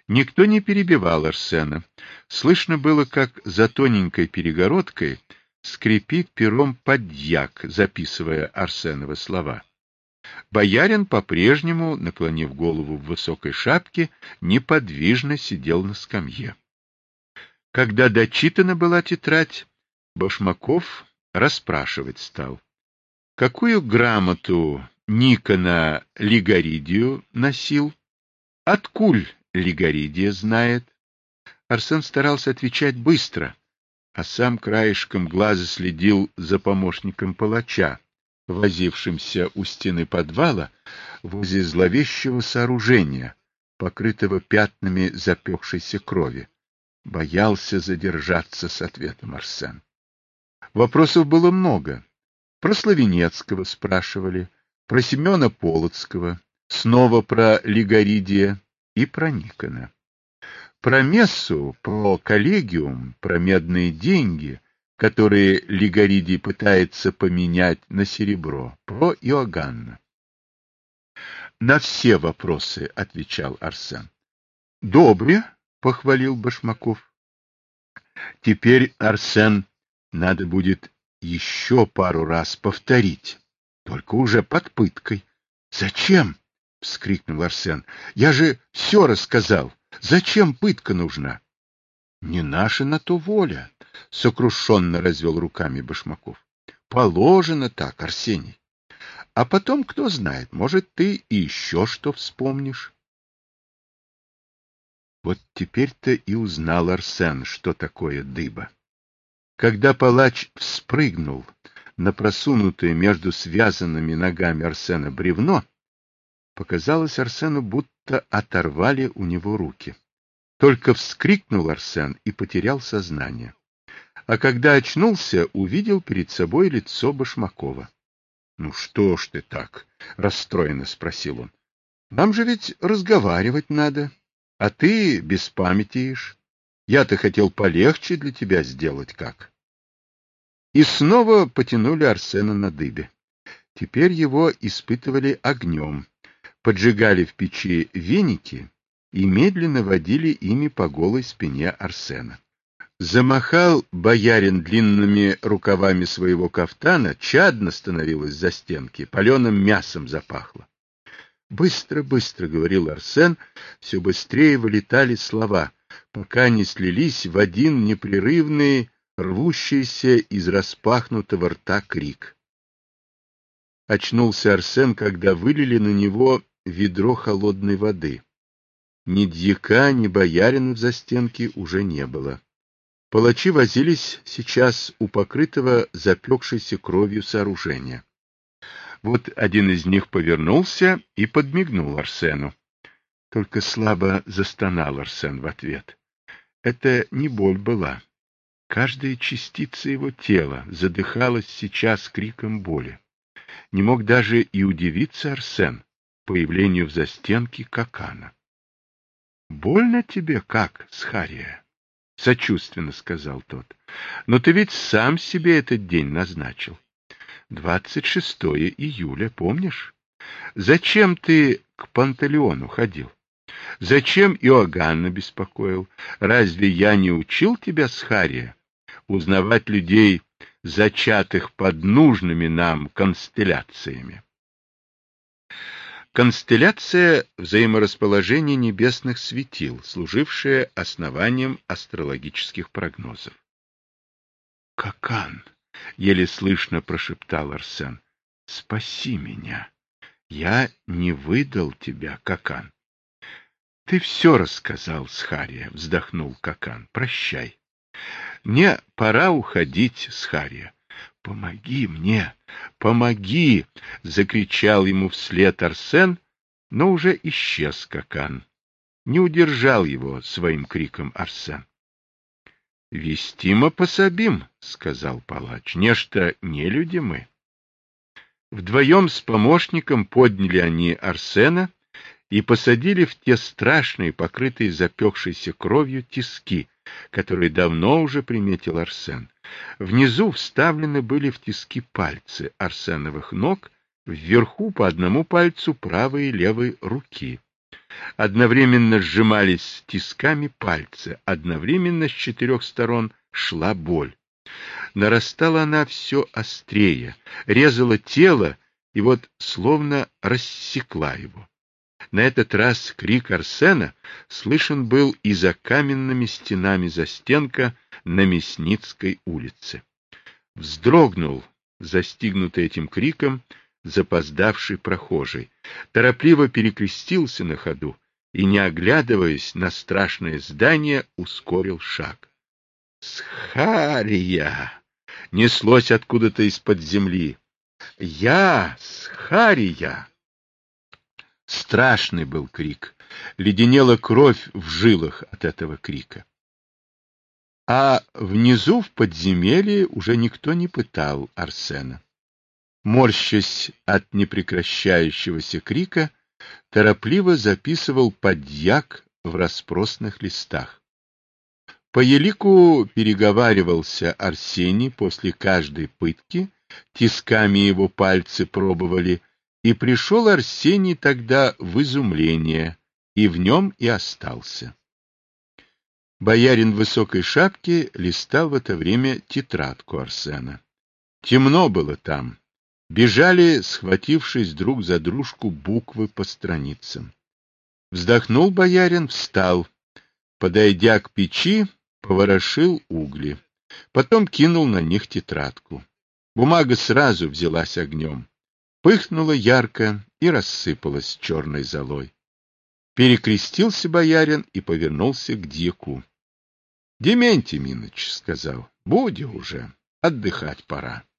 Никто не перебивал Арсена. Слышно было, как за тоненькой перегородкой скрипит пером подьяк, записывая Арсеновы слова. Боярин по-прежнему, наклонив голову в высокой шапке, неподвижно сидел на скамье. Когда дочитана была тетрадь, Башмаков расспрашивать стал. Какую грамоту Никона Лигоридию носил? Откуль Лигоридия знает? Арсен старался отвечать быстро, а сам краешком глаза следил за помощником палача, возившимся у стены подвала возле зловещего сооружения, покрытого пятнами запекшейся крови. Боялся задержаться с ответом Арсен. Вопросов было много. Про Славенецкого спрашивали, про Семена Полоцкого, снова про Лигоридия и про Никона. Про мессу, про коллегиум, про медные деньги, которые Лигоридий пытается поменять на серебро, про Иоганна. На все вопросы отвечал Арсен. — Добре, — похвалил Башмаков. — Теперь, Арсен, надо будет еще пару раз повторить, только уже под пыткой. — Зачем? — вскрикнул Арсен. — Я же все рассказал. Зачем пытка нужна? — Не наша на то воля, — сокрушенно развел руками Башмаков. — Положено так, Арсений. А потом, кто знает, может, ты и еще что вспомнишь. Вот теперь-то и узнал Арсен, что такое дыба. Когда палач вспрыгнул на просунутое между связанными ногами Арсена бревно, показалось Арсену, будто оторвали у него руки. Только вскрикнул Арсен и потерял сознание. А когда очнулся, увидел перед собой лицо Башмакова. — Ну что ж ты так? — расстроенно спросил он. — Нам же ведь разговаривать надо, а ты беспамятеешь. Я-то хотел полегче для тебя сделать как. И снова потянули Арсена на дыбе. Теперь его испытывали огнем, поджигали в печи веники и медленно водили ими по голой спине Арсена. Замахал боярин длинными рукавами своего кафтана, чадно становилось за стенки, паленым мясом запахло. «Быстро, быстро», — говорил Арсен, все быстрее вылетали слова, пока не слились в один непрерывный, рвущийся из распахнутого рта крик. Очнулся Арсен, когда вылили на него ведро холодной воды. Ни дьяка, ни боярина в застенке уже не было. Палачи возились сейчас у покрытого запекшейся кровью сооружения. Вот один из них повернулся и подмигнул Арсену. Только слабо застонал Арсен в ответ. Это не боль была. Каждая частица его тела задыхалась сейчас криком боли. Не мог даже и удивиться Арсен появлению в застенке Кокана. — Больно тебе как, Схария? — сочувственно сказал тот. — Но ты ведь сам себе этот день назначил. 26 июля, помнишь? Зачем ты к Пантелеону ходил? Зачем Иоганна беспокоил? Разве я не учил тебя, Схария, узнавать людей, зачатых под нужными нам констелляциями? Констелляция — взаиморасположение небесных светил, служившее основанием астрологических прогнозов. «Кокан!» — еле слышно прошептал Арсен. — Спаси меня. Я не выдал тебя, Кокан. — Ты все рассказал, Схария, — вздохнул Кокан. — Прощай. Мне пора уходить, Схария. — Помоги мне, помоги! — закричал ему вслед Арсен, но уже исчез Кокан. Не удержал его своим криком Арсен. — Вестимо пособим, — сказал палач. — Нечто не люди мы. Вдвоем с помощником подняли они Арсена и посадили в те страшные, покрытые запекшейся кровью тиски, которые давно уже приметил Арсен. Внизу вставлены были в тиски пальцы Арсеновых ног, вверху по одному пальцу правой и левой руки. Одновременно сжимались тисками пальцы, одновременно с 4 сторон шла боль. Нарастала она все острее, резала тело и вот словно рассекла его. На этот раз крик Арсена слышен был и за каменными стенами застенка на Мясницкой улице. Вздрогнул, застигнутый этим криком, запоздавший прохожий, торопливо перекрестился на ходу и, не оглядываясь на страшное здание, ускорил шаг. «Схария!» — неслось откуда-то из-под земли. «Я, Схария!» Страшный был крик. Леденела кровь в жилах от этого крика. А внизу в подземелье уже никто не пытал Арсена. Морщась от непрекращающегося крика, торопливо записывал подьяк в распросных листах. По елику переговаривался Арсений после каждой пытки, тисками его пальцы пробовали, и пришел Арсений тогда в изумление, и в нем и остался. Боярин в высокой шапке листал в это время тетрадку Арсена. Темно было там. Бежали, схватившись друг за дружку, буквы по страницам. Вздохнул боярин, встал. Подойдя к печи, поворошил угли. Потом кинул на них тетрадку. Бумага сразу взялась огнем. Пыхнула ярко и рассыпалась черной золой. Перекрестился боярин и повернулся к дьяку. — Дементий Миныч, — сказал, — буди уже, отдыхать пора.